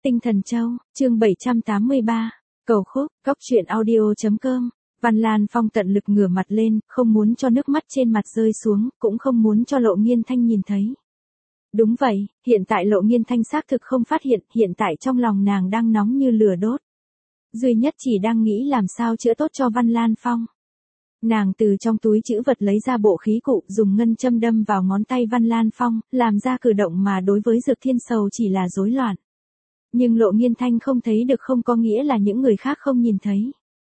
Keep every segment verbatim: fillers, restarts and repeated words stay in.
Tinh Thần Châu, chương bảy trăm tám mươi ba, cầu khúc, góc truyện audio.com. Văn Lan Phong tận lực ngửa mặt lên, không muốn cho nước mắt trên mặt rơi xuống, cũng không muốn cho Lộ Nghiên Thanh nhìn thấy. Đúng vậy, hiện tại Lộ Nghiên Thanh xác thực không phát hiện, hiện tại trong lòng nàng đang nóng như lửa đốt. Duy nhất chỉ đang nghĩ làm sao chữa tốt cho Văn Lan Phong. Nàng từ trong túi trữ vật lấy ra bộ khí cụ, dùng ngân châm đâm vào ngón tay Văn Lan Phong, làm ra cử động mà đối với Dược Thiên Sầu chỉ là rối loạn. Nhưng Lộ Nghiên Thanh không thấy được không có nghĩa là những người khác không nhìn thấy.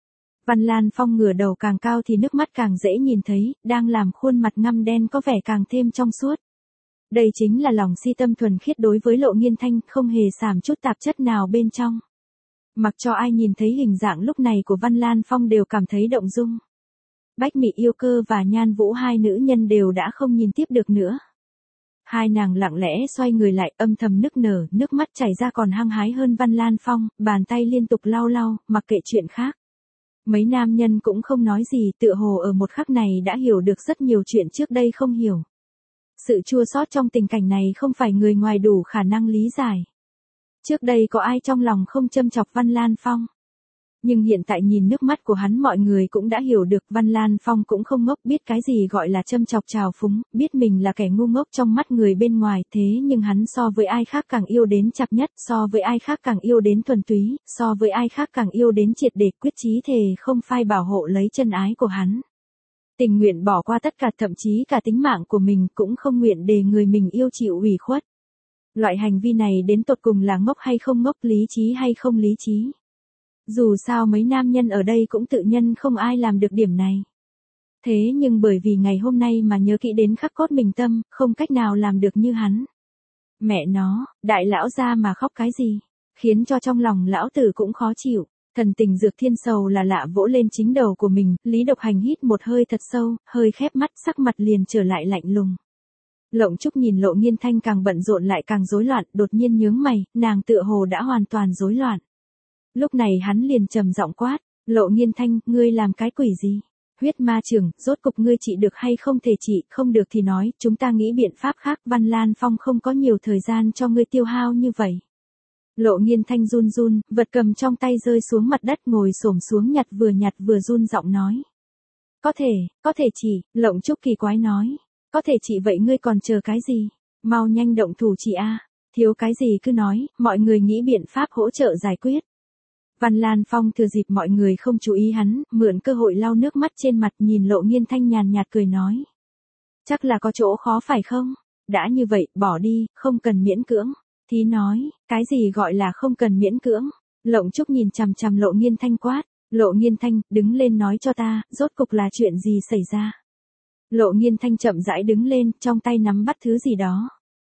Văn Lan Phong ngửa đầu càng cao thì nước mắt càng dễ nhìn thấy, đang làm khuôn mặt ngăm đen có vẻ càng thêm trong suốt. Đây chính là lòng si tâm thuần khiết đối với Lộ Nghiên Thanh, không hề xàm chút tạp chất nào bên trong. Mặc cho ai nhìn thấy hình dạng lúc này của Văn Lan Phong đều cảm thấy động dung. Bách Mị Yêu Cơ và Nhan Vũ hai nữ nhân đều đã không nhìn tiếp được nữa. Hai nàng lặng lẽ xoay người lại, âm thầm nức nở, nước mắt chảy ra còn hăng hái hơn Văn Lan Phong, bàn tay liên tục lau lau, mặc kệ chuyện khác. Mấy nam nhân cũng không nói gì, tựa hồ ở một khắc này đã hiểu được rất nhiều chuyện trước đây không hiểu. Sự chua xót trong tình cảnh này không phải người ngoài đủ khả năng lý giải. Trước đây có ai trong lòng không châm chọc Văn Lan Phong. Nhưng hiện tại nhìn nước mắt của hắn mọi người cũng đã hiểu được Văn Lan Phong cũng không ngốc, biết cái gì gọi là châm chọc trào phúng, biết mình là kẻ ngu ngốc trong mắt người bên ngoài, thế nhưng hắn so với ai khác càng yêu đến chặt nhất, so với ai khác càng yêu đến thuần túy, so với ai khác càng yêu đến triệt để, quyết chí thề không phai bảo hộ lấy chân ái của hắn. Tình nguyện bỏ qua tất cả, thậm chí cả tính mạng của mình cũng không nguyện để người mình yêu chịu ủy khuất. Loại hành vi này đến tột cùng là ngốc hay không ngốc, lý trí hay không lý trí. Dù sao mấy nam nhân ở đây cũng tự nhân không ai làm được điểm này. Thế nhưng bởi vì ngày hôm nay mà nhớ kỹ đến khắc cốt mình tâm, không cách nào làm được như hắn. Mẹ nó, đại lão ra mà khóc cái gì, khiến cho trong lòng lão tử cũng khó chịu. Thần tình Dược Thiên Sầu là lạ vỗ lên chính đầu của mình, Lý Độc Hành hít một hơi thật sâu, hơi khép mắt, sắc mặt liền trở lại lạnh lùng. Lộng Trúc nhìn Lộ Nghiên Thanh càng bận rộn lại càng rối loạn, đột nhiên nhướng mày, nàng tựa hồ đã hoàn toàn rối loạn. Lúc này hắn liền trầm giọng quát, Lộ Nghiên Thanh, ngươi làm cái quỷ gì? Huyết ma trưởng, rốt cục ngươi trị được hay không thể trị, không được thì nói, chúng ta nghĩ biện pháp khác, Văn Lan Phong không có nhiều thời gian cho ngươi tiêu hao như vậy. Lộ Nghiên Thanh run run, vật cầm trong tay rơi xuống mặt đất, ngồi xổm xuống nhặt vừa nhặt vừa run giọng nói. Có thể, có thể trị, Lộng Trúc kỳ quái nói. Có thể trị vậy ngươi còn chờ cái gì? Mau nhanh động thủ trị a, thiếu cái gì cứ nói, mọi người nghĩ biện pháp hỗ trợ giải quyết. Văn Lan Phong thừa dịp mọi người không chú ý hắn, mượn cơ hội lau nước mắt trên mặt, nhìn Lộ Nghiên Thanh nhàn nhạt cười nói. Chắc là có chỗ khó phải không? Đã như vậy, bỏ đi, không cần miễn cưỡng. Thí nói, cái gì gọi là không cần miễn cưỡng? Lộng Trúc nhìn chằm chằm Lộ Nghiên Thanh quát. Lộ Nghiên Thanh, đứng lên nói cho ta, rốt cục là chuyện gì xảy ra? Lộ Nghiên Thanh chậm rãi đứng lên, trong tay nắm bắt thứ gì đó.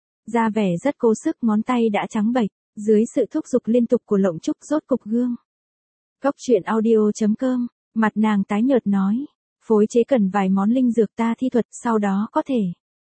Ra vẻ rất cố sức, ngón tay đã trắng bệch. Dưới sự thúc giục liên tục của Lộng Trúc rốt cục gương. Góc truyện audio.com, mặt nàng tái nhợt nói. Phối chế cần vài món linh dược ta thi thuật, sau đó có thể.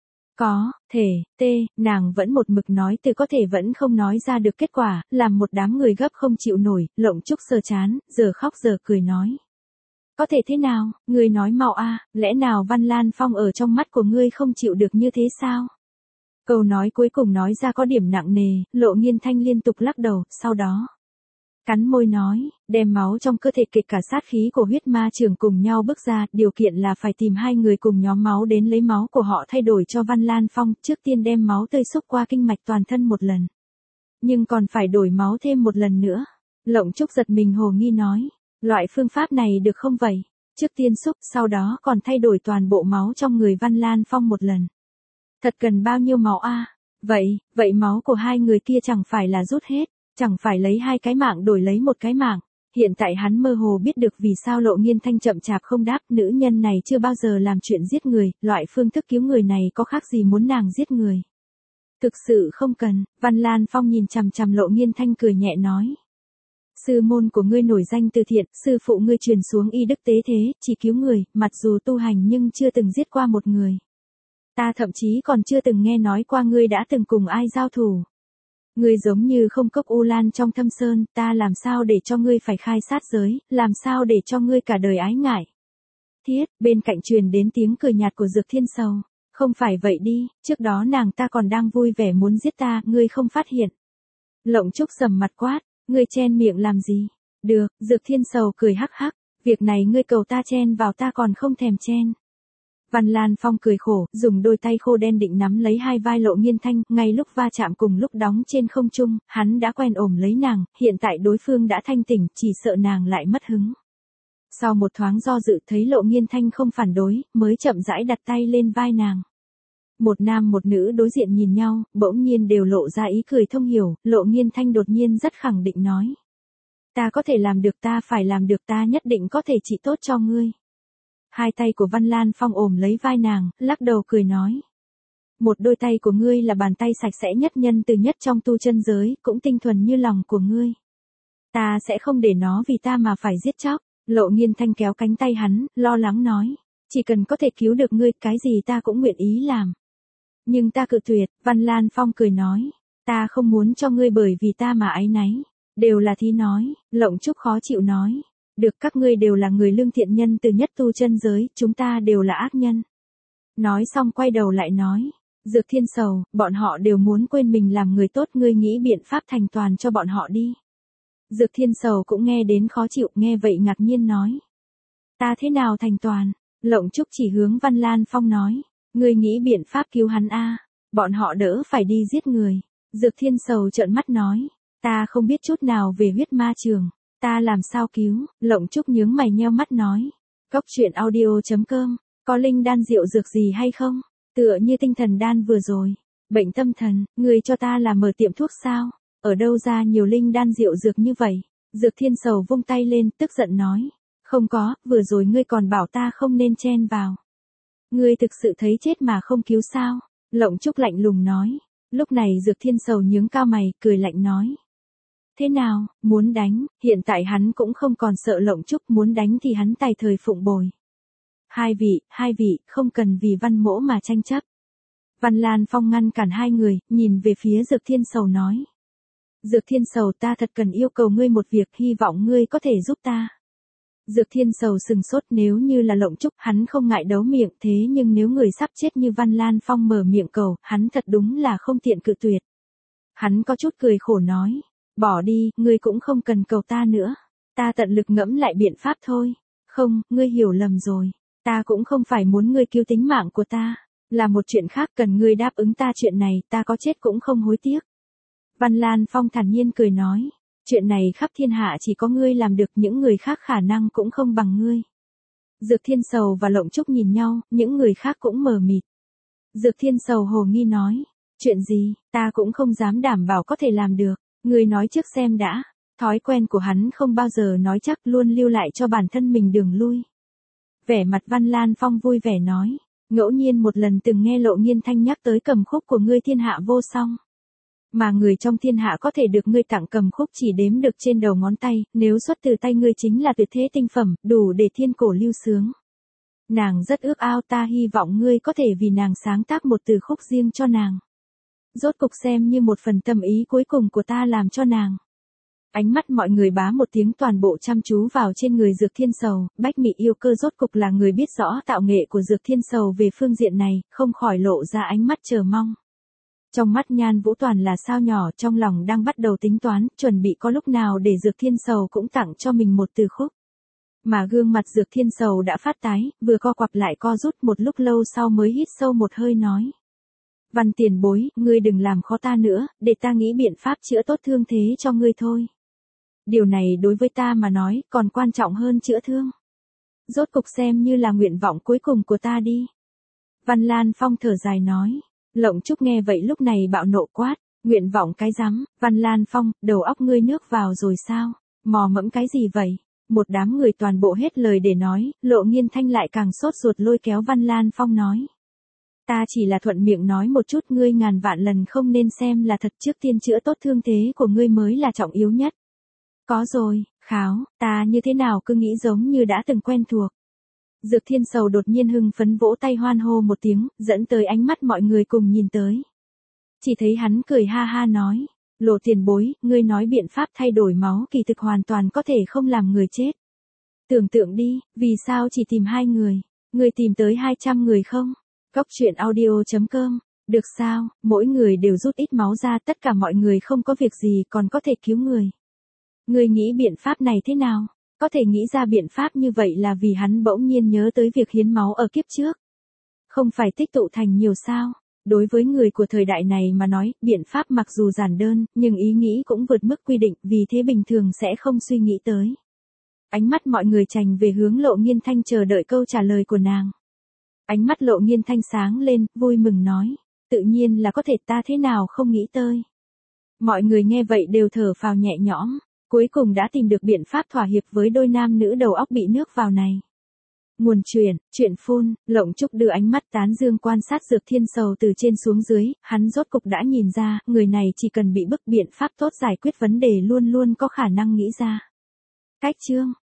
Có, thể, tê, nàng vẫn một mực nói từ có thể vẫn không nói ra được kết quả, làm một đám người gấp không chịu nổi, Lộng Trúc sờ chán, giờ khóc giờ cười nói. Có thể thế nào, ngươi nói mau a, lẽ nào Văn Lan Phong ở trong mắt của ngươi không chịu được như thế sao? Câu nói cuối cùng nói ra có điểm nặng nề, Lộ Nghiên Thanh liên tục lắc đầu, sau đó. Cắn môi nói, đem máu trong cơ thể kịch cả sát khí của huyết ma trưởng cùng nhau bước ra, điều kiện là phải tìm hai người cùng nhóm máu đến lấy máu của họ thay đổi cho Văn Lan Phong, trước tiên đem máu tươi xúc qua kinh mạch toàn thân một lần. Nhưng còn phải đổi máu thêm một lần nữa. Lộng Trúc giật mình hồ nghi nói, loại phương pháp này được không vậy? Trước tiên xúc, sau đó còn thay đổi toàn bộ máu trong người Văn Lan Phong một lần. Thật cần bao nhiêu máu a? À? Vậy, vậy máu của hai người kia chẳng phải là rút hết, chẳng phải lấy hai cái mạng đổi lấy một cái mạng. Hiện tại hắn mơ hồ biết được vì sao Lộ Nghiên Thanh chậm chạp không đáp, nữ nhân này chưa bao giờ làm chuyện giết người, loại phương thức cứu người này có khác gì muốn nàng giết người. Thực sự không cần, Văn Lan Phong nhìn chằm chằm Lộ Nghiên Thanh cười nhẹ nói. Sư môn của ngươi nổi danh từ thiện, sư phụ ngươi truyền xuống y đức tế thế, chỉ cứu người, mặc dù tu hành nhưng chưa từng giết qua một người. Ta thậm chí còn chưa từng nghe nói qua ngươi đã từng cùng ai giao thủ. Ngươi giống như không cốc u lan trong thâm sơn, ta làm sao để cho ngươi phải khai sát giới, làm sao để cho ngươi cả đời ái ngại. Thiết, bên cạnh truyền đến tiếng cười nhạt của Dược Thiên Sầu. Không phải vậy đi, trước đó nàng ta còn đang vui vẻ muốn giết ta, ngươi không phát hiện. Lộng Trúc sầm mặt quát, ngươi chen miệng làm gì? Được, Dược Thiên Sầu cười hắc hắc, việc này ngươi cầu ta chen vào ta còn không thèm chen. Văn Lan Phong cười khổ, dùng đôi tay khô đen định nắm lấy hai vai Lộ Nghiên Thanh, ngay lúc va chạm cùng lúc đóng trên không trung, hắn đã quen ôm lấy nàng, hiện tại đối phương đã thanh tỉnh, chỉ sợ nàng lại mất hứng. Sau một thoáng do dự thấy Lộ Nghiên Thanh không phản đối, mới chậm rãi đặt tay lên vai nàng. Một nam một nữ đối diện nhìn nhau, bỗng nhiên đều lộ ra ý cười thông hiểu, Lộ Nghiên Thanh đột nhiên rất khẳng định nói. Ta có thể làm được, ta phải làm được, ta nhất định có thể trị tốt cho ngươi. Hai tay của Văn Lan Phong ôm lấy vai nàng, lắc đầu cười nói. Một đôi tay của ngươi là bàn tay sạch sẽ nhất, nhân từ nhất trong tu chân giới, cũng tinh thuần như lòng của ngươi. Ta sẽ không để nó vì ta mà phải giết chóc. Lộ Nghiên Thanh kéo cánh tay hắn, lo lắng nói. Chỉ cần có thể cứu được ngươi, cái gì ta cũng nguyện ý làm. Nhưng ta cự tuyệt, Văn Lan Phong cười nói. Ta không muốn cho ngươi bởi vì ta mà áy náy. Đều là thí nói, Lộng Trúc khó chịu nói. Được, các ngươi đều là người lương thiện, nhân từ nhất tu chân giới, chúng ta đều là ác nhân. Nói xong quay đầu lại nói. Dược Thiên Sầu, bọn họ đều muốn quên mình làm người tốt, ngươi nghĩ biện pháp thành toàn cho bọn họ đi. Dược Thiên Sầu cũng nghe đến khó chịu, nghe vậy ngạc nhiên nói. Ta thế nào thành toàn? Lộng Trúc chỉ hướng Văn Lan Phong nói. Ngươi nghĩ biện pháp cứu hắn a, bọn họ đỡ phải đi giết người. Dược Thiên Sầu trợn mắt nói. Ta không biết chút nào về huyết ma trường. Ta làm sao cứu? Lộng Trúc nhướng mày nheo mắt nói. Cốc truyện audio chấm com, có linh đan rượu dược gì hay không? Tựa như tinh thần đan vừa rồi. Bệnh tâm thần, người cho ta là mở tiệm thuốc sao? Ở đâu ra nhiều linh đan rượu dược như vậy? Dược Thiên Sầu vung tay lên, tức giận nói. Không có, vừa rồi ngươi còn bảo ta không nên chen vào. Ngươi thực sự thấy chết mà không cứu sao? Lộng Trúc lạnh lùng nói. Lúc này Dược Thiên Sầu nhướng cao mày, cười lạnh nói. Thế nào, muốn đánh, hiện tại hắn cũng không còn sợ Lộng Trúc, muốn đánh thì hắn tài thời phụng bồi. Hai vị, hai vị, không cần vì Văn Mỗ mà tranh chấp. Văn Lan Phong ngăn cản hai người, nhìn về phía Dược Thiên Sầu nói. Dược Thiên Sầu, ta thật cần yêu cầu ngươi một việc, hy vọng ngươi có thể giúp ta. Dược Thiên Sầu sừng sốt, nếu như là Lộng Trúc, hắn không ngại đấu miệng, thế nhưng nếu người sắp chết như Văn Lan Phong mở miệng cầu, hắn thật đúng là không tiện cự tuyệt. Hắn có chút cười khổ nói. Bỏ đi, ngươi cũng không cần cầu ta nữa. Ta tận lực ngẫm lại biện pháp thôi. Không, ngươi hiểu lầm rồi. Ta cũng không phải muốn ngươi cứu tính mạng của ta. Là một chuyện khác, cần ngươi đáp ứng ta chuyện này, ta có chết cũng không hối tiếc. Văn Lan Phong thản nhiên cười nói. Chuyện này khắp thiên hạ chỉ có ngươi làm được, những người khác khả năng cũng không bằng ngươi. Dược Thiên Sầu và Lộng Trúc nhìn nhau, những người khác cũng mờ mịt. Dược Thiên Sầu hồ nghi nói. Chuyện gì, ta cũng không dám đảm bảo có thể làm được. Ngươi nói trước xem đã. Thói quen của hắn không bao giờ nói chắc, luôn lưu lại cho bản thân mình đường lui. Vẻ mặt Văn Lan Phong vui vẻ nói. Ngẫu nhiên một lần từng nghe Lộ Nghiên Thanh nhắc tới cầm khúc của ngươi thiên hạ vô song. Mà người trong thiên hạ có thể được ngươi tặng cầm khúc chỉ đếm được trên đầu ngón tay, nếu xuất từ tay ngươi chính là tuyệt thế tinh phẩm, đủ để thiên cổ lưu sướng. Nàng rất ước ao, ta hy vọng ngươi có thể vì nàng sáng tác một từ khúc riêng cho nàng. Rốt cục xem như một phần tâm ý cuối cùng của ta làm cho nàng. Ánh mắt mọi người bá một tiếng toàn bộ chăm chú vào trên người Dược Thiên Sầu, Bách Mị yêu cơ rốt cục là người biết rõ tạo nghệ của Dược Thiên Sầu về phương diện này, không khỏi lộ ra ánh mắt chờ mong. Trong mắt Nhan Vũ Toàn là sao nhỏ, trong lòng đang bắt đầu tính toán, chuẩn bị có lúc nào để Dược Thiên Sầu cũng tặng cho mình một từ khúc. Mà gương mặt Dược Thiên Sầu đã phát tái, vừa co quặp lại co rút, một lúc lâu sau mới hít sâu một hơi nói. Văn tiền bối, ngươi đừng làm khó ta nữa, để ta nghĩ biện pháp chữa tốt thương thế cho ngươi thôi. Điều này đối với ta mà nói, còn quan trọng hơn chữa thương. Rốt cục xem như là nguyện vọng cuối cùng của ta đi. Văn Lan Phong thở dài nói. Lộng Trúc nghe vậy lúc này bạo nộ quát. Nguyện vọng cái rắm, Văn Lan Phong, đầu óc ngươi nước vào rồi sao? Mò mẫm cái gì vậy? Một đám người toàn bộ hết lời để nói, Lộ Nghiên Thanh lại càng sốt ruột lôi kéo Văn Lan Phong nói. Ta chỉ là thuận miệng nói một chút, ngươi ngàn vạn lần không nên xem là thật, trước tiên chữa tốt thương thế của ngươi mới là trọng yếu nhất. Có rồi, kháo, ta như thế nào cứ nghĩ giống như đã từng quen thuộc. Dược Thiên Sầu đột nhiên hưng phấn vỗ tay hoan hô một tiếng, dẫn tới ánh mắt mọi người cùng nhìn tới. Chỉ thấy hắn cười ha ha nói, Lộ tiền bối, ngươi nói biện pháp thay đổi máu kỳ thực hoàn toàn có thể không làm người chết. Tưởng tượng đi, vì sao chỉ tìm hai người, ngươi tìm tới hai trăm người không? Cốc truyện audio chấm com Được sao, mỗi người đều rút ít máu ra, tất cả mọi người không có việc gì còn có thể cứu người. Ngươi nghĩ biện pháp này thế nào? Có thể nghĩ ra biện pháp như vậy là vì hắn bỗng nhiên nhớ tới việc hiến máu ở kiếp trước. Không phải tích tụ thành nhiều sao? Đối với người của thời đại này mà nói, biện pháp mặc dù giản đơn, nhưng ý nghĩ cũng vượt mức quy định, vì thế bình thường sẽ không suy nghĩ tới. Ánh mắt mọi người chành về hướng Lộ Nghiên Thanh chờ đợi câu trả lời của nàng. Ánh mắt Lộ Nghiên Thanh sáng lên, vui mừng nói. Tự nhiên là có thể, ta thế nào không nghĩ tới. Mọi người nghe vậy đều thở phào nhẹ nhõm, cuối cùng đã tìm được biện pháp thỏa hiệp với đôi nam nữ đầu óc bị nước vào này. Nguồn truyện, truyện phun, Lộng Trúc đưa ánh mắt tán dương quan sát Dược Thiên Sầu từ trên xuống dưới, hắn rốt cục đã nhìn ra, người này chỉ cần bị bức biện pháp tốt giải quyết vấn đề luôn luôn có khả năng nghĩ ra. Cách chương